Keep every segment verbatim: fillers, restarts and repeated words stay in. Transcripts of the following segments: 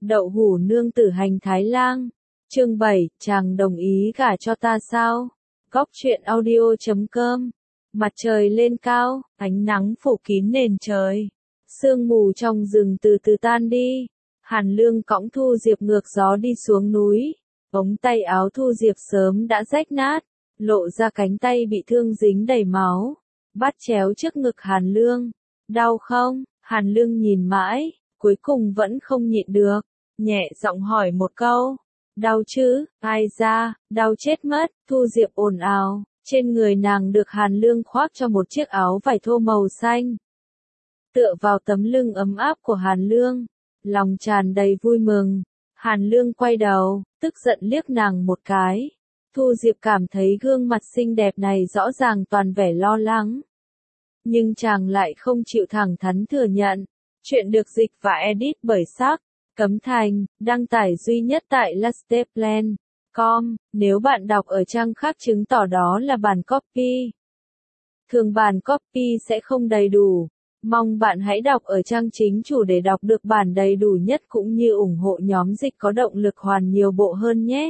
Đậu hũ nương tử hành Thái Lang. Chương bảy, chàng đồng ý gả cho ta sao? Góc truyện audio chấm com. Mặt trời lên cao, ánh nắng phủ kín nền trời. Sương mù trong rừng từ từ tan đi. Hàn Lương cõng Thu Diệp ngược gió đi xuống núi. Ống tay áo Thu Diệp sớm đã rách nát, lộ ra cánh tay bị thương dính đầy máu. Bắt chéo trước ngực Hàn Lương. Đau không? Hàn Lương nhìn mãi, cuối cùng vẫn không nhịn được. Nhẹ giọng hỏi một câu. Đau chứ? Ai ra, đau chết mất. Thu Diệp ồn ào. Trên người nàng được Hàn Lương khoác cho một chiếc áo vải thô màu xanh. Tựa vào tấm lưng ấm áp của Hàn Lương, lòng tràn đầy vui mừng. Hàn Lương quay đầu, tức giận liếc nàng một cái. Thu Diệp cảm thấy gương mặt xinh đẹp này rõ ràng toàn vẻ lo lắng. Nhưng chàng lại không chịu thẳng thắn thừa nhận. Chuyện được dịch và edit bởi Sắc, Cấm Thành, đăng tải duy nhất tại lasteplan chấm com. Nếu bạn đọc ở trang khác chứng tỏ đó là bản copy. Thường bản copy sẽ không đầy đủ. Mong bạn hãy đọc ở trang chính chủ để đọc được bản đầy đủ nhất cũng như ủng hộ nhóm dịch có động lực hoàn nhiều bộ hơn nhé.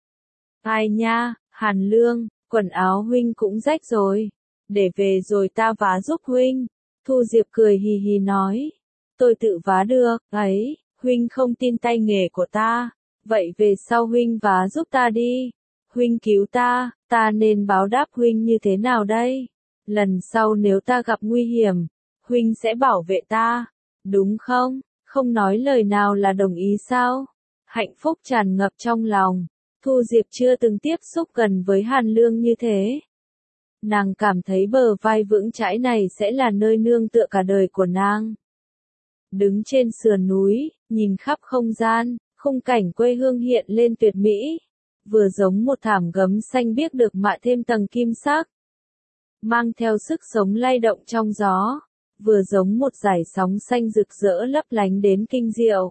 Ai nha, Hàn Lương, quần áo huynh cũng rách rồi. Để về rồi ta vá giúp huynh. Thu Diệp cười hì hì nói. Tôi tự vá được, ấy, huynh không tin tay nghề của ta. Vậy về sau huynh vá giúp ta đi. Huynh cứu ta, ta nên báo đáp huynh như thế nào đây? Lần sau nếu ta gặp nguy hiểm, huynh sẽ bảo vệ ta, đúng không? Không nói lời nào là đồng ý sao? Hạnh phúc tràn ngập trong lòng. Thu Diệp chưa từng tiếp xúc gần với Hàn Lương như thế. Nàng cảm thấy bờ vai vững chãi này sẽ là nơi nương tựa cả đời của nàng. Đứng trên sườn núi, nhìn khắp không gian, khung cảnh quê hương hiện lên tuyệt mỹ. Vừa giống một thảm gấm xanh biếc được mạ thêm tầng kim sắc. Mang theo sức sống lay động trong gió. Vừa giống một dải sóng xanh rực rỡ lấp lánh đến kinh diệu.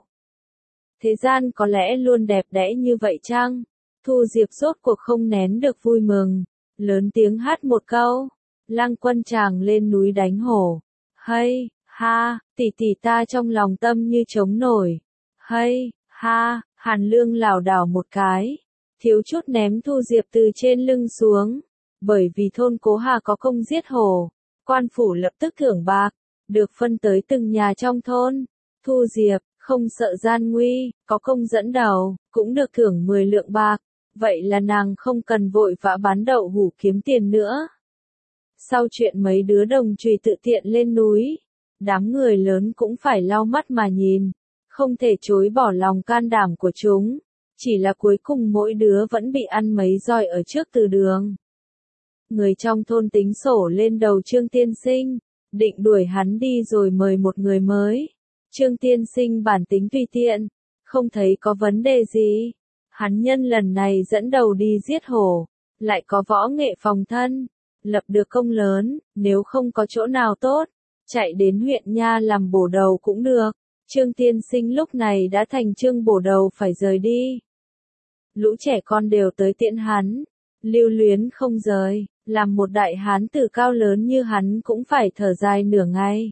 Thế gian có lẽ luôn đẹp đẽ như vậy chăng? Thu Diệp rốt cuộc không nén được vui mừng. Lớn tiếng hát một câu. Lăng Quân chàng lên núi đánh hổ. Hay, ha, tỷ tỷ ta trong lòng tâm như trống nổi. Hay, ha, Hàn Lương lảo đảo một cái. Thiếu chút ném Thu Diệp từ trên lưng xuống. Bởi vì thôn Cố Hà có công giết hổ. Quan phủ lập tức thưởng bạc. Được phân tới từng nhà trong thôn. Thu Diệp, không sợ gian nguy, có công dẫn đầu, cũng được thưởng mười lượng bạc. Vậy là nàng không cần vội vã bán đậu hũ kiếm tiền nữa. Sau chuyện mấy đứa đồng chùy tự tiện lên núi, đám người lớn cũng phải lau mắt mà nhìn. Không thể chối bỏ lòng can đảm của chúng. Chỉ là cuối cùng mỗi đứa vẫn bị ăn mấy roi ở trước từ đường. Người trong thôn tính sổ lên đầu Trương Tiên Sinh, định đuổi hắn đi rồi mời một người mới. Trương Tiên Sinh bản tính tùy tiện, không thấy có vấn đề gì. Hắn nhân lần này dẫn đầu đi giết hổ, lại có võ nghệ phòng thân, lập được công lớn, nếu không có chỗ nào tốt, chạy đến huyện Nha làm bổ đầu cũng được. Trương Tiên Sinh lúc này đã thành Trương bổ đầu phải rời đi. Lũ trẻ con đều tới tiễn hắn, lưu luyến không rời. Làm một đại hán tử cao lớn như hắn cũng phải thở dài nửa ngày.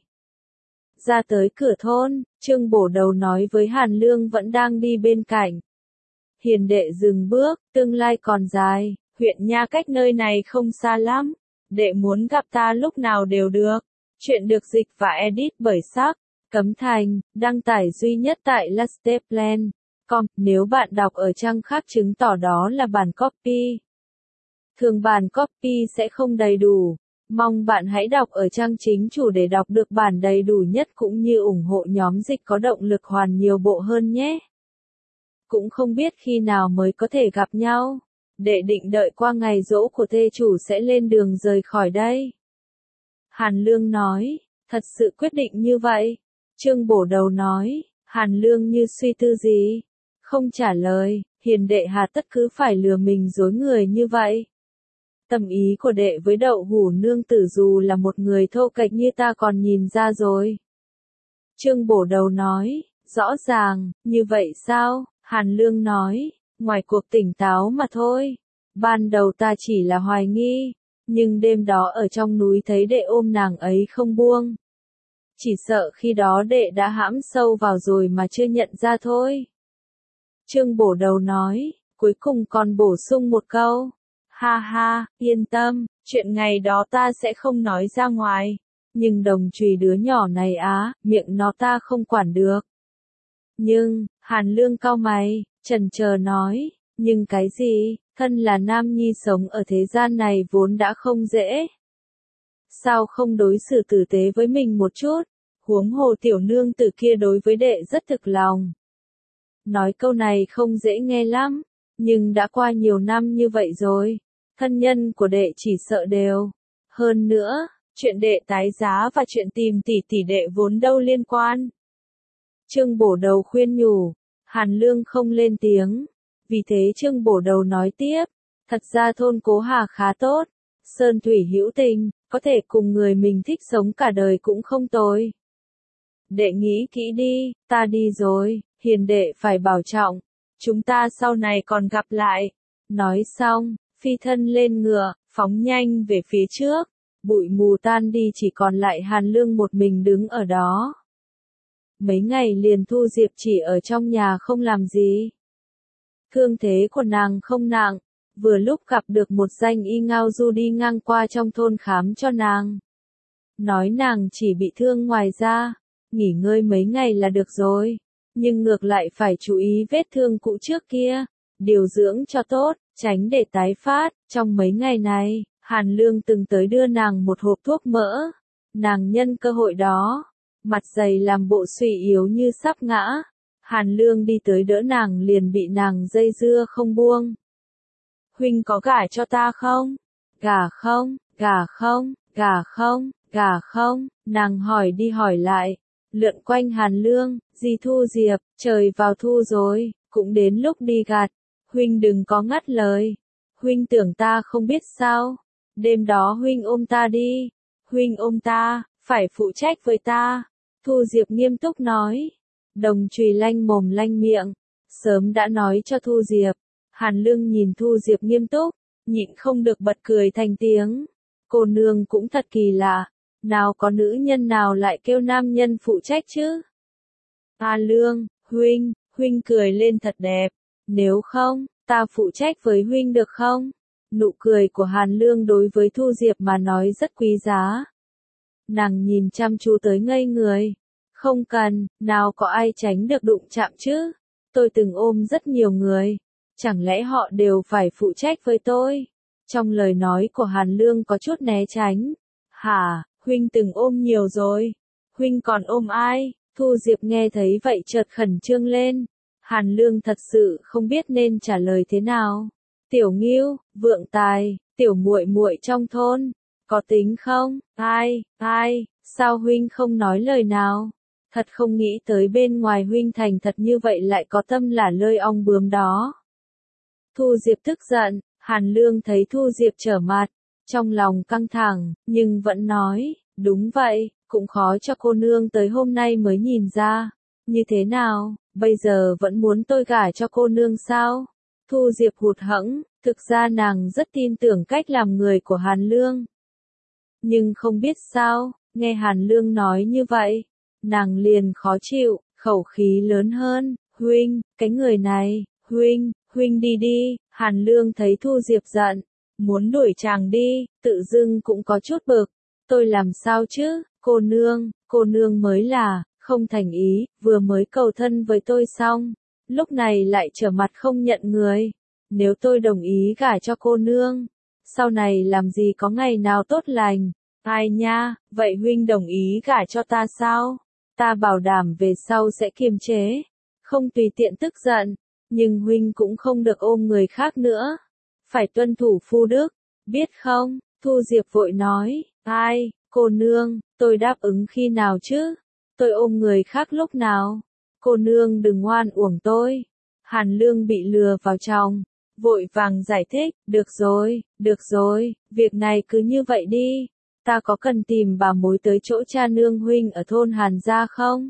Ra tới cửa thôn, Trương bổ đầu nói với Hàn Lương vẫn đang đi bên cạnh. Hiền đệ dừng bước, tương lai còn dài, huyện Nha cách nơi này không xa lắm. Đệ muốn gặp ta lúc nào đều được. Chuyện được dịch và edit bởi Sắc, Cấm Thành, đăng tải duy nhất tại lasteplan chấm com. Nếu bạn đọc ở trang khác chứng tỏ đó là bản copy. Thường bản copy sẽ không đầy đủ. Mong bạn hãy đọc ở trang chính chủ để đọc được bản đầy đủ nhất cũng như ủng hộ nhóm dịch có động lực hoàn nhiều bộ hơn nhé. Cũng không biết khi nào mới có thể gặp nhau. Đệ định đợi qua ngày giỗ của thê chủ sẽ lên đường rời khỏi đây. Hàn Lương nói, thật sự quyết định như vậy. Trương bổ đầu nói, Hàn Lương như suy tư gì. Không trả lời, hiền đệ hà tất cứ phải lừa mình dối người như vậy. Tâm ý của đệ với đậu hũ nương tử dù là một người thô kệch như ta còn nhìn ra rồi. Trương bổ đầu nói, rõ ràng, như vậy sao? Hàn Lương nói, ngoài cuộc tỉnh táo mà thôi. Ban đầu ta chỉ là hoài nghi, nhưng đêm đó ở trong núi thấy đệ ôm nàng ấy không buông. Chỉ sợ khi đó đệ đã hãm sâu vào rồi mà chưa nhận ra thôi. Trương bổ đầu nói, cuối cùng còn bổ sung một câu. Ha ha, yên tâm, chuyện ngày đó ta sẽ không nói ra ngoài. Nhưng đồng chùy đứa nhỏ này á, miệng nó ta không quản được. Nhưng, Hàn Lương cau mày, chần chờ nói, nhưng cái gì, thân là nam nhi sống ở thế gian này vốn đã không dễ. Sao không đối xử tử tế với mình một chút, huống hồ tiểu nương tử kia đối với đệ rất thực lòng. Nói câu này không dễ nghe lắm, nhưng đã qua nhiều năm như vậy rồi, thân nhân của đệ chỉ sợ đều. Hơn nữa, chuyện đệ tái giá và chuyện tìm tỷ tỷ đệ vốn đâu liên quan. Trương bổ đầu khuyên nhủ, Hàn Lương không lên tiếng. Vì thế Trương bổ đầu nói tiếp, thật ra thôn Cố Hà khá tốt, sơn thủy hữu tình, có thể cùng người mình thích sống cả đời cũng không tồi. Đệ nghĩ kỹ đi, ta đi rồi, hiền đệ phải bảo trọng, chúng ta sau này còn gặp lại. Nói xong, phi thân lên ngựa, phóng nhanh về phía trước, bụi mù tan đi chỉ còn lại Hàn Lương một mình đứng ở đó. Mấy ngày liền Thu Diệp chỉ ở trong nhà không làm gì. Thương thế của nàng không nặng, vừa lúc gặp được một danh y ngao du đi ngang qua trong thôn khám cho nàng. Nói nàng chỉ bị thương ngoài da, nghỉ ngơi mấy ngày là được rồi, nhưng ngược lại phải chú ý vết thương cũ trước kia, điều dưỡng cho tốt, tránh để tái phát. Trong mấy ngày này, Hàn Lương từng tới đưa nàng một hộp thuốc mỡ, nàng nhân cơ hội đó, mặt dày làm bộ suy yếu như sắp ngã. Hàn Lương đi tới đỡ nàng liền bị nàng dây dưa không buông. Huynh có gả cho ta không? Gả không, gả không, gả không, gả không, nàng hỏi đi hỏi lại, lượn quanh Hàn Lương, gì Thu Diệp, trời vào thu rồi, cũng đến lúc đi gặt, huynh đừng có ngắt lời, huynh tưởng ta không biết sao, đêm đó huynh ôm ta đi, huynh ôm ta, phải phụ trách với ta, Thu Diệp nghiêm túc nói. Đồng chùy lanh mồm lanh miệng, sớm đã nói cho Thu Diệp. Hàn Lương nhìn Thu Diệp nghiêm túc, nhịn không được bật cười thành tiếng. Cô nương cũng thật kỳ lạ, nào có nữ nhân nào lại kêu nam nhân phụ trách chứ? A Lương, huynh, huynh cười lên thật đẹp, nếu không, ta phụ trách với huynh được không? Nụ cười của Hàn Lương đối với Thu Diệp mà nói rất quý giá. Nàng nhìn chăm chú tới ngây người. Không cần, nào có ai tránh được đụng chạm chứ? Tôi từng ôm rất nhiều người, chẳng lẽ họ đều phải phụ trách với tôi? Trong lời nói của Hàn Lương có chút né tránh. Hả, huynh từng ôm nhiều rồi, huynh còn ôm ai? Thu Diệp nghe thấy vậy chợt khẩn trương lên. Hàn Lương thật sự không biết nên trả lời thế nào. Tiểu Ngưu, Vượng Tài, tiểu muội muội trong thôn, có tính không? Ai, ai, sao huynh không nói lời nào? Thật không nghĩ tới bên ngoài huynh thành thật như vậy lại có tâm lả lơi ong bướm đó. Thu Diệp tức giận, Hàn Lương thấy Thu Diệp trở mặt, trong lòng căng thẳng, nhưng vẫn nói, đúng vậy, cũng khó cho cô nương tới hôm nay mới nhìn ra. Như thế nào, bây giờ vẫn muốn tôi gả cho cô nương sao? Thu Diệp hụt hẫng, thực ra nàng rất tin tưởng cách làm người của Hàn Lương. Nhưng không biết sao, nghe Hàn Lương nói như vậy, nàng liền khó chịu, khẩu khí lớn hơn, huynh, cái người này, huynh, huynh đi đi. Hàn Lương thấy Thu Diệp giận, muốn đuổi chàng đi, tự dưng cũng có chút bực, tôi làm sao chứ, cô nương, cô nương mới là, không thành ý, vừa mới cầu thân với tôi xong, lúc này lại trở mặt không nhận người, nếu tôi đồng ý gả cho cô nương, sau này làm gì có ngày nào tốt lành, ai nha, vậy huynh đồng ý gả cho ta sao? Ta bảo đảm về sau sẽ kiềm chế, không tùy tiện tức giận, nhưng huynh cũng không được ôm người khác nữa, phải tuân thủ phu đức, biết không? Thu Diệp vội nói, ai, cô nương, tôi đáp ứng khi nào chứ? Tôi ôm người khác lúc nào? Cô nương đừng ngoan uổng tôi. Hàn Lương bị lừa vào trong, vội vàng giải thích, được rồi, được rồi, việc này cứ như vậy đi. Ta có cần tìm bà mối tới chỗ cha nương huynh ở thôn Hàn gia không?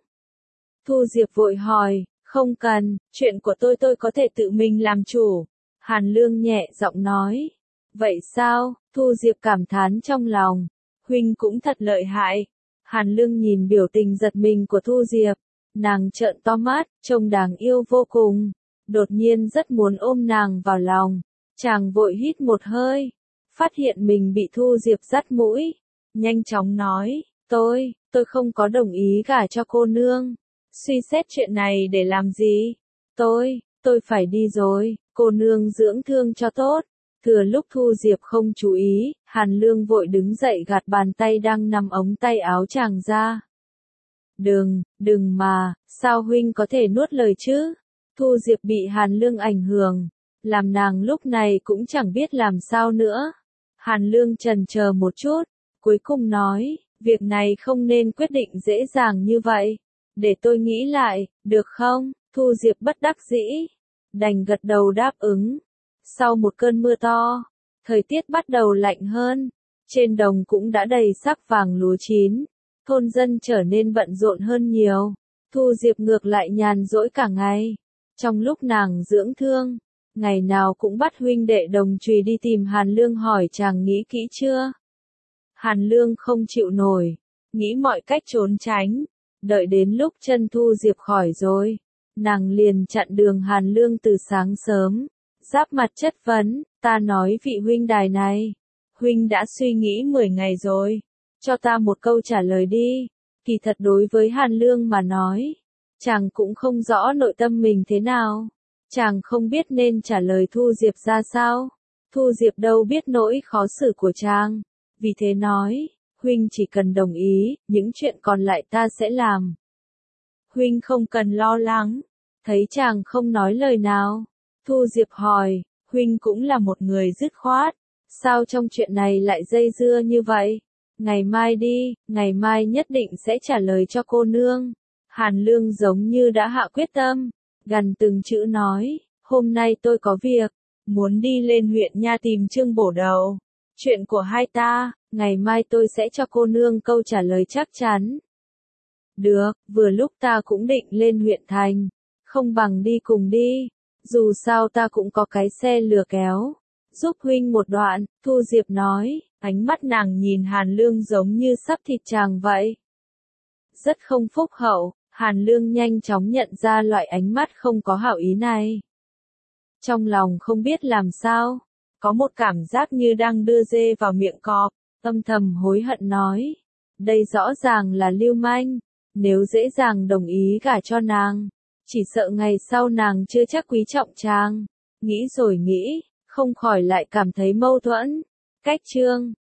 Thu Diệp vội hỏi, không cần, chuyện của tôi tôi có thể tự mình làm chủ. Hàn Lương nhẹ giọng nói. Vậy sao? Thu Diệp cảm thán trong lòng. Huynh cũng thật lợi hại. Hàn Lương nhìn biểu tình giật mình của Thu Diệp. Nàng trợn to mắt, trông đáng yêu vô cùng. đột nhiên rất muốn ôm nàng vào lòng. Chàng vội hít một hơi, phát hiện mình bị Thu Diệp dắt mũi, nhanh chóng nói, tôi, tôi không có đồng ý gả cho cô nương. Suy xét chuyện này để làm gì? Tôi, tôi phải đi rồi, cô nương dưỡng thương cho tốt. Thừa lúc Thu Diệp không chú ý, Hàn Lương vội đứng dậy gạt bàn tay đang nằm ống tay áo chàng ra. Đừng, đừng mà, sao huynh có thể nuốt lời chứ? Thu Diệp bị Hàn Lương ảnh hưởng, làm nàng lúc này cũng chẳng biết làm sao nữa. Hàn Lương chần chờ một chút, cuối cùng nói, việc này không nên quyết định dễ dàng như vậy. Để tôi nghĩ lại, được không? Thu Diệp bất đắc dĩ, đành gật đầu đáp ứng. Sau một cơn mưa to, thời tiết bắt đầu lạnh hơn, trên đồng cũng đã đầy sắc vàng lúa chín, thôn dân trở nên bận rộn hơn nhiều. Thu Diệp ngược lại nhàn rỗi cả ngày. Trong lúc nàng dưỡng thương, ngày nào cũng bắt huynh đệ đồng chùy đi tìm Hàn Lương hỏi chàng nghĩ kỹ chưa. Hàn Lương không chịu nổi, nghĩ mọi cách trốn tránh. Đợi đến lúc chân Thu Diệp khỏi rồi, nàng liền chặn đường Hàn Lương từ sáng sớm, giáp mặt chất vấn, ta nói vị huynh đài này, huynh đã suy nghĩ mười ngày rồi, cho ta một câu trả lời đi. Kỳ thật đối với Hàn Lương mà nói, chàng cũng không rõ nội tâm mình thế nào, chàng không biết nên trả lời Thu Diệp ra sao. Thu Diệp đâu biết nỗi khó xử của chàng, vì thế nói, huynh chỉ cần đồng ý, những chuyện còn lại ta sẽ làm. Huynh không cần lo lắng. Thấy chàng không nói lời nào, Thu Diệp hỏi, huynh cũng là một người dứt khoát, sao trong chuyện này lại dây dưa như vậy? Ngày mai đi, ngày mai nhất định sẽ trả lời cho cô nương. Hàn Lương giống như đã hạ quyết tâm, gằn từng chữ nói, hôm nay tôi có việc, muốn đi lên huyện nha tìm Trương Bổ Đầu. Chuyện của hai ta, ngày mai tôi sẽ cho cô nương câu trả lời chắc chắn. Được, vừa lúc ta cũng định lên huyện thành, không bằng đi cùng đi, dù sao ta cũng có cái xe lừa kéo, giúp huynh một đoạn. Thu Diệp nói, ánh mắt nàng nhìn Hàn Lương giống như sắp thịt chàng vậy. Rất không phúc hậu, Hàn Lương nhanh chóng nhận ra loại ánh mắt không có hảo ý này. Trong lòng không biết làm sao, có một cảm giác như đang đưa dê vào miệng cọp, âm thầm hối hận nói, đây rõ ràng là lưu manh, nếu dễ dàng đồng ý gả cho nàng, chỉ sợ ngày sau nàng chưa chắc quý trọng chàng. Nghĩ rồi nghĩ, không khỏi lại cảm thấy mâu thuẫn. Cách chương